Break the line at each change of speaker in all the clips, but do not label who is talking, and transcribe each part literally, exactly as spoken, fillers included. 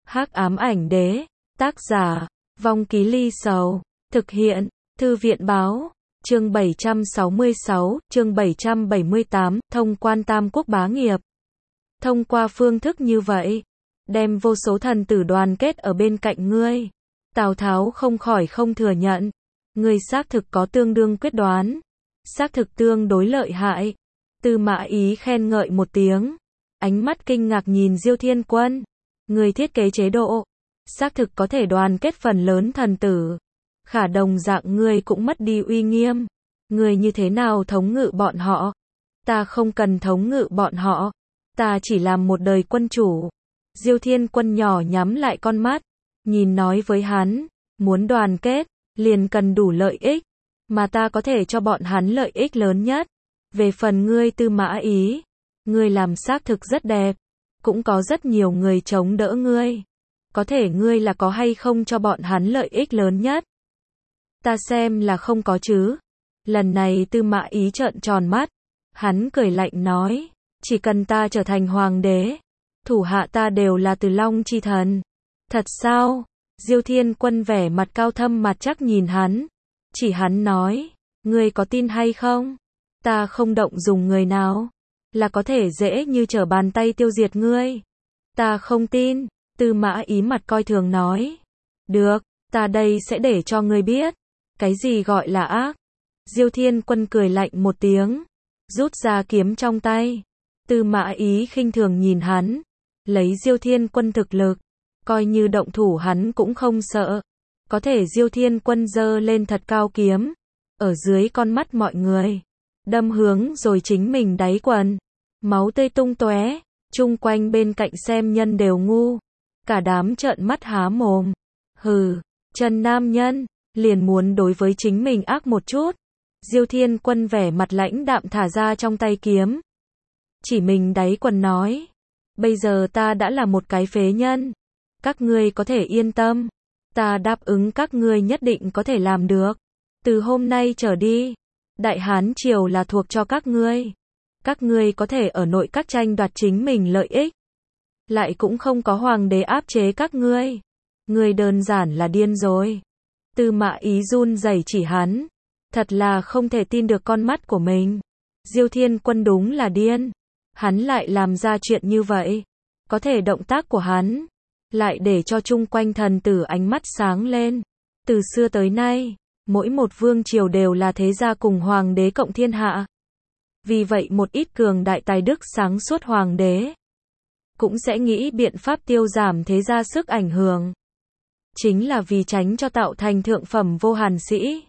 Hắc ám ảnh đế, tác giả, Vong Ký Ly Sầu, thực hiện, Thư viện báo, chương bảy trăm sáu mươi sáu, chương bảy trăm bảy mươi tám, thông quan tam quốc bá nghiệp. Thông qua phương thức như vậy, đem vô số thần tử đoàn kết ở bên cạnh ngươi. Tào Tháo không khỏi không thừa nhận, ngươi xác thực có tương đương quyết đoán, xác thực tương đối lợi hại. Tư Mã Ý khen ngợi một tiếng, ánh mắt kinh ngạc nhìn Diêu Thiên Quân, ngươi thiết kế chế độ, xác thực có thể đoàn kết phần lớn thần tử. Khả đồng dạng ngươi cũng mất đi uy nghiêm, ngươi như thế nào thống ngự bọn họ? Ta không cần thống ngự bọn họ, ta chỉ làm một đời quân chủ. Diêu Thiên Quân nhỏ nhắm lại con mắt, nhìn nói với hắn, muốn đoàn kết, liền cần đủ lợi ích, mà ta có thể cho bọn hắn lợi ích lớn nhất. Về phần ngươi Tư Mã Ý, ngươi làm xác thực rất đẹp, cũng có rất nhiều người chống đỡ ngươi. Có thể ngươi là có hay không cho bọn hắn lợi ích lớn nhất? Ta xem là không có chứ. Lần này Tư Mã Ý trợn tròn mắt, hắn cười lạnh nói, chỉ cần ta trở thành hoàng đế, thủ hạ ta đều là Từ Long chi thần. Thật sao? Diêu Thiên Quân vẻ mặt cao thâm mặt chắc nhìn hắn, chỉ hắn nói, ngươi có tin hay không? Ta không động dùng người nào, là có thể dễ như trở bàn tay tiêu diệt ngươi. Ta không tin. Tư Mã Ý mặt coi thường nói, được, ta đây sẽ để cho ngươi biết, cái gì gọi là ác. Diêu Thiên Quân cười lạnh một tiếng, rút ra kiếm trong tay. Tư Mã Ý khinh thường nhìn hắn, lấy Diêu Thiên Quân thực lực, coi như động thủ hắn cũng không sợ. Có thể Diêu Thiên Quân giơ lên thật cao kiếm, ở dưới con mắt mọi người, đâm hướng rồi chính mình đáy quần, máu tươi tung tóe, chung quanh bên cạnh xem nhân đều ngu, cả đám trợn mắt há mồm. Hừ, Trần nam nhân, liền muốn đối với chính mình ác một chút. Diêu Thiên Quân vẻ mặt lãnh đạm thả ra trong tay kiếm, chỉ mình đáy quần nói, bây giờ ta đã là một cái phế nhân, các ngươi có thể yên tâm, ta đáp ứng các ngươi nhất định có thể làm được. Từ hôm nay trở đi, Đại Hán Triều là thuộc cho các ngươi, các ngươi có thể ở nội các tranh đoạt chính mình lợi ích, lại cũng không có hoàng đế áp chế các ngươi. Ngươi đơn giản là điên rồi. Tư Mã Ý run rẩy chỉ hắn, thật là không thể tin được con mắt của mình. Diêu Thiên Quân đúng là điên, hắn lại làm ra chuyện như vậy. Có thể động tác của hắn lại để cho chung quanh thần tử ánh mắt sáng lên. Từ xưa tới nay, mỗi một vương triều đều là thế gia cùng hoàng đế cộng thiên hạ. Vì vậy một ít cường đại tài đức sáng suốt hoàng đế cũng sẽ nghĩ biện pháp tiêu giảm thế gia sức ảnh hưởng. Chính là vì tránh cho tạo thành thượng phẩm vô hàn sĩ,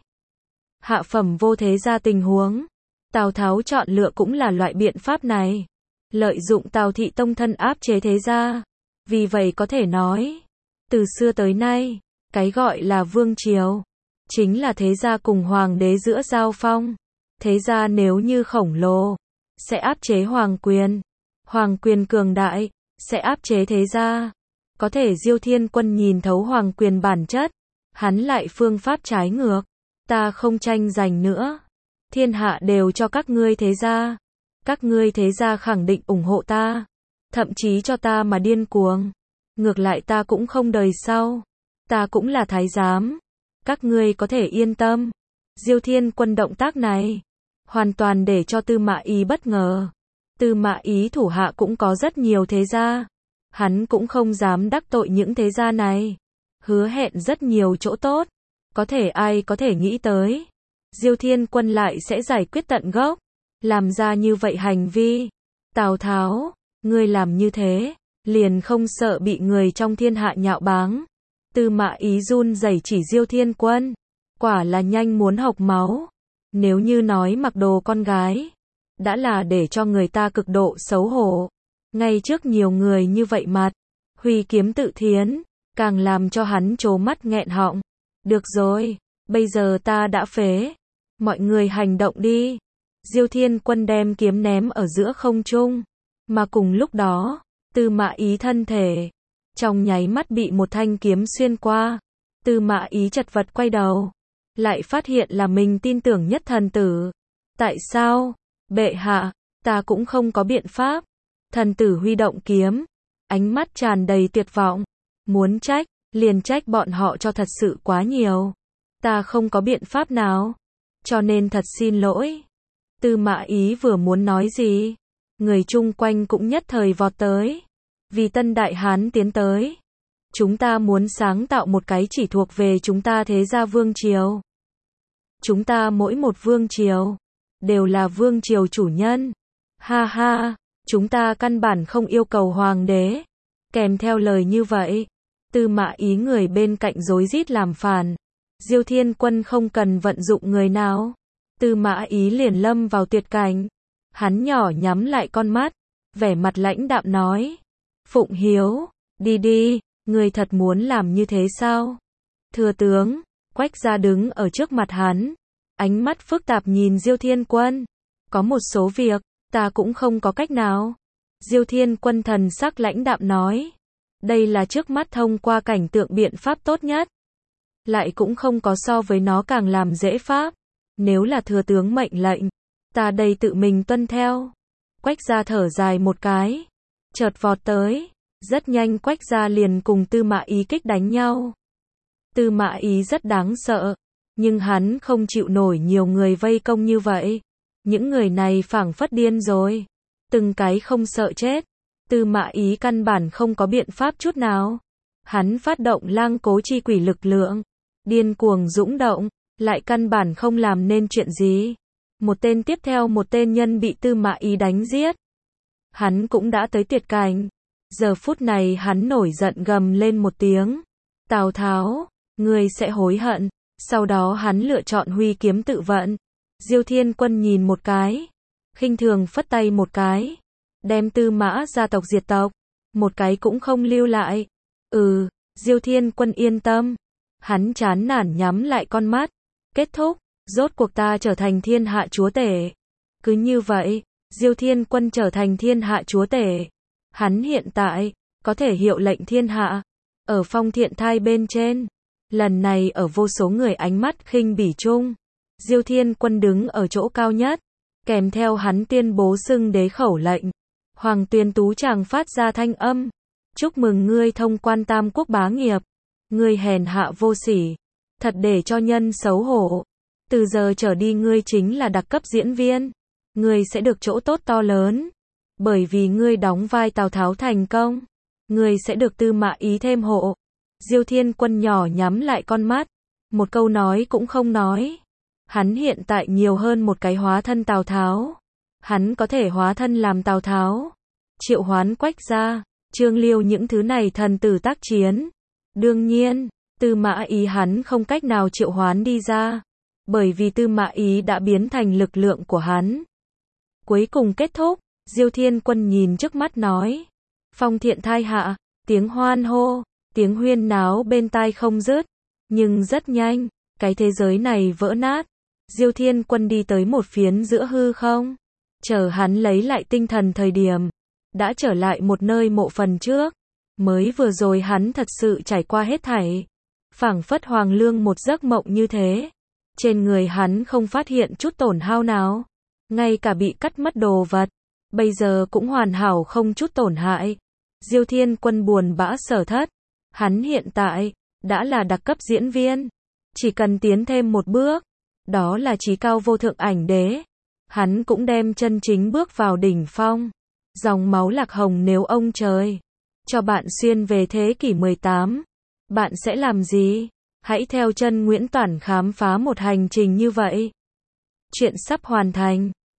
hạ phẩm vô thế gia tình huống. Tào Tháo chọn lựa cũng là loại biện pháp này, lợi dụng Tào thị tông thân áp chế thế gia. Vì vậy có thể nói, từ xưa tới nay, cái gọi là vương triều, chính là thế gia cùng hoàng đế giữa giao phong. Thế gia nếu như khổng lồ, sẽ áp chế hoàng quyền. Hoàng quyền cường đại, sẽ áp chế thế gia. Có thể Diêu Thiên Quân nhìn thấu hoàng quyền bản chất, hắn lại phương pháp trái ngược. Ta không tranh giành nữa, thiên hạ đều cho các ngươi thế gia, các ngươi thế gia khẳng định ủng hộ ta, thậm chí cho ta mà điên cuồng. Ngược lại ta cũng không đời sau, ta cũng là thái giám, các ngươi có thể yên tâm. Diêu Thiên Quân động tác này hoàn toàn để cho Tư Mã Ý bất ngờ. Tư Mã Ý thủ hạ cũng có rất nhiều thế gia, hắn cũng không dám đắc tội những thế gia này, hứa hẹn rất nhiều chỗ tốt. Có thể ai có thể nghĩ tới, Diêu Thiên Quân lại sẽ giải quyết tận gốc, làm ra như vậy hành vi. Tào Tháo, ngươi làm như thế, liền không sợ bị người trong thiên hạ nhạo báng. Tư Mã Ý run rẩy chỉ Diêu Thiên Quân, quả là nhanh muốn hộc máu. Nếu như nói mặc đồ con gái, đã là để cho người ta cực độ xấu hổ, ngay trước nhiều người như vậy mặt, huy kiếm tự thiến, càng làm cho hắn trố mắt nghẹn họng. Được rồi, bây giờ ta đã phế, mọi người hành động đi. Diêu Thiên Quân đem kiếm ném ở giữa không trung, mà cùng lúc đó, Tư Mã Ý thân thể trong nháy mắt bị một thanh kiếm xuyên qua. Tư Mã Ý chật vật quay đầu, lại phát hiện là mình tin tưởng nhất thần tử. Tại sao? Bệ hạ, ta cũng không có biện pháp. Thần tử huy động kiếm, ánh mắt tràn đầy tuyệt vọng. Muốn trách, liền trách bọn họ cho thật sự quá nhiều. Ta không có biện pháp nào. Cho nên thật xin lỗi. Tư Mã Ý vừa muốn nói gì, người chung quanh cũng nhất thời vọt tới. Vì Tân Đại Hán tiến tới. Chúng ta muốn sáng tạo một cái chỉ thuộc về chúng ta thế gia vương triều. Chúng ta mỗi một vương triều đều là vương triều chủ nhân. Ha ha, chúng ta căn bản không yêu cầu hoàng đế. Kèm theo lời như vậy, Tư Mã Ý người bên cạnh rối rít làm phản. Diêu Thiên Quân không cần vận dụng người nào. Tư Mã Ý liền lâm vào tuyệt cảnh. Hắn nhỏ nhắm lại con mắt, vẻ mặt lãnh đạm nói. Phụng Hiếu, đi đi, người thật muốn làm như thế sao? Thừa tướng, Quách Gia đứng ở trước mặt hắn. Ánh mắt phức tạp nhìn Diêu Thiên Quân. Có một số việc, ta cũng không có cách nào. Diêu Thiên Quân thần sắc lãnh đạm nói. Đây là trước mắt thông qua cảnh tượng biện pháp tốt nhất. Lại cũng không có so với nó càng làm dễ pháp. Nếu là thừa tướng mệnh lệnh, ta đây tự mình tuân theo. Quách Gia thở dài một cái, chợt vọt tới. Rất nhanh Quách Gia liền cùng Tư Mã Ý kích đánh nhau. Tư Mã Ý rất đáng sợ, nhưng hắn không chịu nổi nhiều người vây công như vậy. Những người này phảng phất điên rồi, từng cái không sợ chết. Tư Mã Ý căn bản không có biện pháp chút nào. Hắn phát động lang cố chi quỷ lực lượng, điên cuồng dũng động, lại căn bản không làm nên chuyện gì. Một tên tiếp theo một tên nhân bị Tư Mã Ý đánh giết. Hắn cũng đã tới tuyệt cảnh. Giờ phút này hắn nổi giận gầm lên một tiếng. Tào Tháo, ngươi sẽ hối hận. Sau đó hắn lựa chọn huy kiếm tự vận. Diêu Thiên Quân nhìn một cái, khinh thường phất tay một cái, đem Tư Mã gia tộc diệt tộc, một cái cũng không lưu lại. Ừ, Diêu Thiên Quân yên tâm. Hắn chán nản nhắm lại con mắt. Kết thúc, rốt cuộc ta trở thành thiên hạ chúa tể. Cứ như vậy, Diêu Thiên Quân trở thành thiên hạ chúa tể. Hắn hiện tại có thể hiệu lệnh thiên hạ. Ở Phong Thiện Thai bên trên, lần này ở vô số người ánh mắt khinh bỉ chung, Diêu Thiên Quân đứng ở chỗ cao nhất, kèm theo hắn tuyên bố xưng đế khẩu lệnh. Hoàng Tuyên Tú chàng phát ra thanh âm. Chúc mừng ngươi thông quan tam quốc bá nghiệp. Ngươi hèn hạ vô sỉ, thật để cho nhân xấu hổ. Từ giờ trở đi ngươi chính là đặc cấp diễn viên. Ngươi sẽ được chỗ tốt to lớn. Bởi vì ngươi đóng vai Tào Tháo thành công, ngươi sẽ được Tư Mã Ý thêm hộ. Diêu Thiên Quân nhỏ nhắm lại con mắt, một câu nói cũng không nói. Hắn hiện tại nhiều hơn một cái hóa thân Tào Tháo. Hắn có thể hóa thân làm Tào Tháo, triệu hoán Quách Gia, Trương Liêu những thứ này thần tử tác chiến. Đương nhiên, Tư Mã Ý hắn không cách nào triệu hoán đi ra, bởi vì Tư Mã Ý đã biến thành lực lượng của hắn. Cuối cùng kết thúc, Diêu Thiên Quân nhìn trước mắt nói. Phong Thiện Thai hạ, tiếng hoan hô, tiếng huyên náo bên tai không dứt. Nhưng rất nhanh, cái thế giới này vỡ nát. Diêu Thiên Quân đi tới một phiến giữa hư không. Chờ hắn lấy lại tinh thần thời điểm, đã trở lại một nơi mộ phần trước. Mới vừa rồi hắn thật sự trải qua hết thảy. Phảng phất hoàng lương một giấc mộng như thế. Trên người hắn không phát hiện chút tổn hao nào. Ngay cả bị cắt mất đồ vật, bây giờ cũng hoàn hảo không chút tổn hại. Diêu Thiên Quân buồn bã sở thất. Hắn hiện tại đã là đặc cấp diễn viên. Chỉ cần tiến thêm một bước, đó là chí cao vô thượng ảnh đế. Hắn cũng đem chân chính bước vào đỉnh phong. Dòng máu lạc hồng nếu ông trời cho bạn xuyên về thế kỷ mười tám, bạn sẽ làm gì? Hãy theo chân Nguyễn Toản khám phá một hành trình như vậy. Chuyện sắp hoàn thành.